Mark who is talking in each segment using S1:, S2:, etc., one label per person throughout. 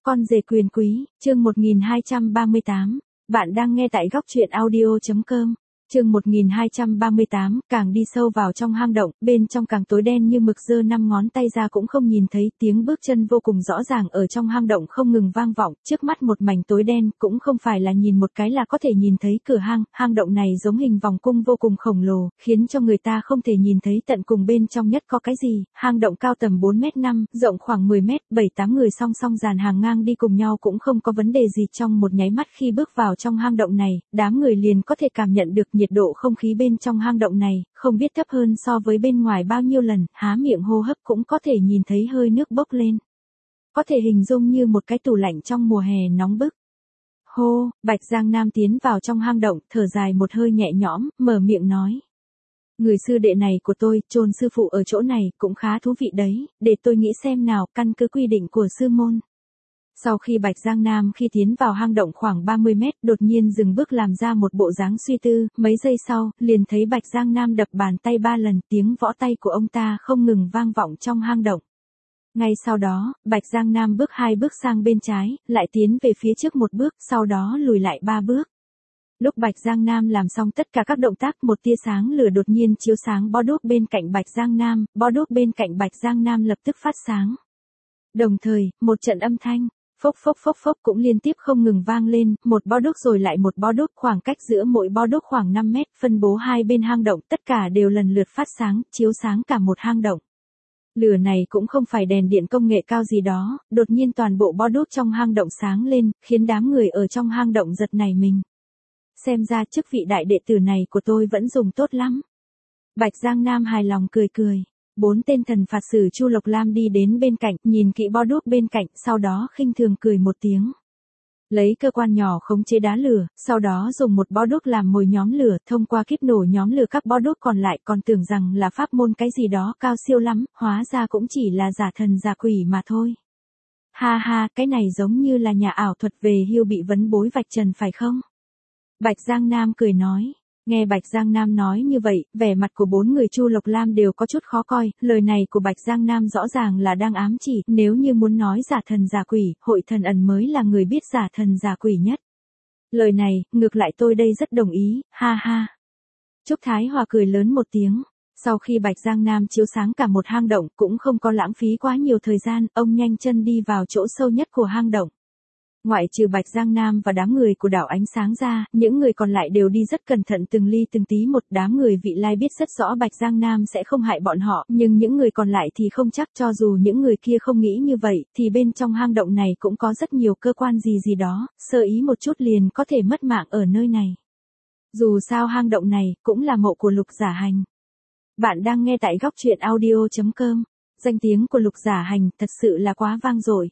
S1: Con rể quyền quý, chương 1238. Bạn đang nghe tại góc truyện audio.com. Chương 1238, càng đi sâu vào trong hang động, bên trong càng tối đen như mực, giơ 5 ngón tay ra cũng không nhìn thấy, tiếng bước chân vô cùng rõ ràng ở trong hang động không ngừng vang vọng, trước mắt một mảnh tối đen, cũng không phải là nhìn một cái là có thể nhìn thấy cửa hang động này giống hình vòng cung vô cùng khổng lồ, khiến cho người ta không thể nhìn thấy tận cùng bên trong nhất có cái gì. Hang động cao tầm 4m5, rộng khoảng 10m, 7-8 người song song dàn hàng ngang đi cùng nhau cũng không có vấn đề gì. Trong một nháy mắt khi bước vào trong hang động này, đám người liền có thể cảm nhận được nhiệt độ không khí bên trong hang động này, không biết thấp hơn so với bên ngoài bao nhiêu lần, há miệng hô hấp cũng có thể nhìn thấy hơi nước bốc lên. Có thể hình dung như một cái tủ lạnh trong mùa hè nóng bức. Hô, Bạch Giang Nam tiến vào trong hang động, thở dài một hơi nhẹ nhõm, mở miệng nói. Người sư đệ này của tôi, chôn sư phụ ở chỗ này, cũng khá thú vị đấy, để tôi nghĩ xem nào, căn cứ quy định của sư môn. Sau khi Bạch Giang Nam khi tiến vào hang động khoảng 30 mét, đột nhiên dừng bước làm ra một bộ dáng suy tư, mấy giây sau, liền thấy Bạch Giang Nam đập bàn tay 3 lần, tiếng võ tay của ông ta không ngừng vang vọng trong hang động. Ngay sau đó, Bạch Giang Nam bước 2 bước sang bên trái, lại tiến về phía trước 1 bước, sau đó lùi lại 3 bước. Lúc Bạch Giang Nam làm xong tất cả các động tác, một tia sáng lửa đột nhiên chiếu sáng bó đuốc bên cạnh Bạch Giang Nam, bó đuốc bên cạnh Bạch Giang Nam lập tức phát sáng. Đồng thời, một trận âm thanh phốc phốc phốc phốc cũng liên tiếp không ngừng vang lên, một bó đuốc rồi lại một bó đuốc, khoảng cách giữa mỗi bó đuốc khoảng 5 mét, phân bố hai bên hang động, tất cả đều lần lượt phát sáng, chiếu sáng cả một hang động. Lửa này cũng không phải đèn điện công nghệ cao gì đó, đột nhiên toàn bộ bó đuốc trong hang động sáng lên, khiến đám người ở trong hang động giật nảy mình. Xem ra chức vị đại đệ tử này của tôi vẫn dùng tốt lắm. Bạch Giang Nam hài lòng cười cười. 4 tên thần phạt sử Chu Lộc Lam đi đến bên cạnh, nhìn kỹ bó đuốc bên cạnh, sau đó khinh thường cười một tiếng. Lấy cơ quan nhỏ khống chế đá lửa, sau đó dùng một bó đuốc làm mồi nhóm lửa, thông qua kíp nổ nhóm lửa các bó đuốc còn lại, còn tưởng rằng là pháp môn cái gì đó cao siêu lắm, hóa ra cũng chỉ là giả thần giả quỷ mà thôi. Ha ha, cái này giống như là nhà ảo thuật về hưu bị vấn bối vạch trần phải không? Bạch Giang Nam cười nói. Nghe Bạch Giang Nam nói như vậy, vẻ mặt của 4 người Chu Lộc Lam đều có chút khó coi, lời này của Bạch Giang Nam rõ ràng là đang ám chỉ, nếu như muốn nói giả thần giả quỷ, Hội Thần Ẩn mới là người biết giả thần giả quỷ nhất. Lời này, ngược lại tôi đây rất đồng ý, ha ha. Trúc Thái Hòa cười lớn một tiếng, sau khi Bạch Giang Nam chiếu sáng cả một hang động, cũng không có lãng phí quá nhiều thời gian, ông nhanh chân đi vào chỗ sâu nhất của hang động. Ngoại trừ Bạch Giang Nam và đám người của đảo ánh sáng ra, những người còn lại đều đi rất cẩn thận từng ly từng tí một. Đám người vị lai biết rất rõ Bạch Giang Nam sẽ không hại bọn họ, nhưng những người còn lại thì không chắc, cho dù những người kia không nghĩ như vậy, thì bên trong hang động này cũng có rất nhiều cơ quan gì đó, sơ ý một chút liền có thể mất mạng ở nơi này. Dù sao hang động này cũng là mộ của Lục Giả Hành. Bạn đang nghe tại góc truyện audio.com. Danh tiếng của Lục Giả Hành thật sự là quá vang dội.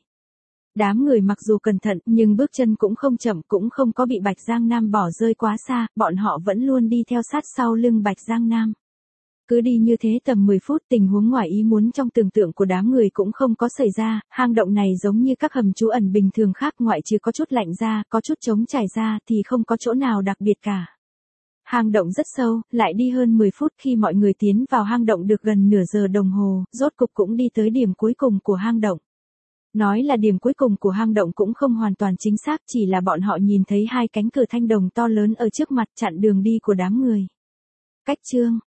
S1: Đám người mặc dù cẩn thận, nhưng bước chân cũng không chậm, cũng không có bị Bạch Giang Nam bỏ rơi quá xa, bọn họ vẫn luôn đi theo sát sau lưng Bạch Giang Nam. Cứ đi như thế tầm 10 phút, tình huống ngoài ý muốn trong tưởng tượng của đám người cũng không có xảy ra, hang động này giống như các hầm trú ẩn bình thường khác, ngoại trừ có chút lạnh ra, có chút trống trải ra thì không có chỗ nào đặc biệt cả. Hang động rất sâu, lại đi hơn 10 phút khi mọi người tiến vào hang động được gần nửa giờ đồng hồ, rốt cục cũng đi tới điểm cuối cùng của hang động. Nói là điểm cuối cùng của hang động cũng không hoàn toàn chính xác, chỉ là bọn họ nhìn thấy 2 cánh cửa thanh đồng to lớn ở trước mặt chặn đường đi của đám người. Cách chương